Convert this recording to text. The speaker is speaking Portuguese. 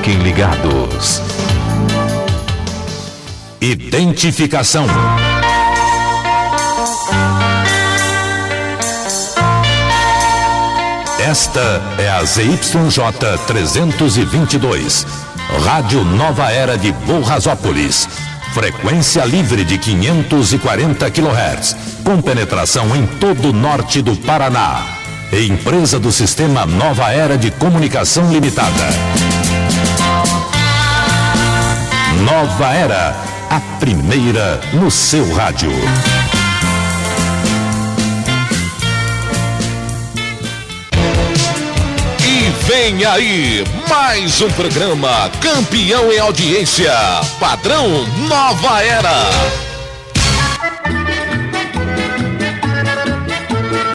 Fiquem ligados. Identificação. Esta é a ZYJ 322, Rádio Nova Era de Borrasópolis. Frequência livre de 540 kHz, com penetração em todo o norte do Paraná. Empresa do Sistema Nova Era de Comunicação Limitada. Nova Era, a primeira no seu rádio. E vem aí mais um programa campeão em audiência, padrão Nova Era.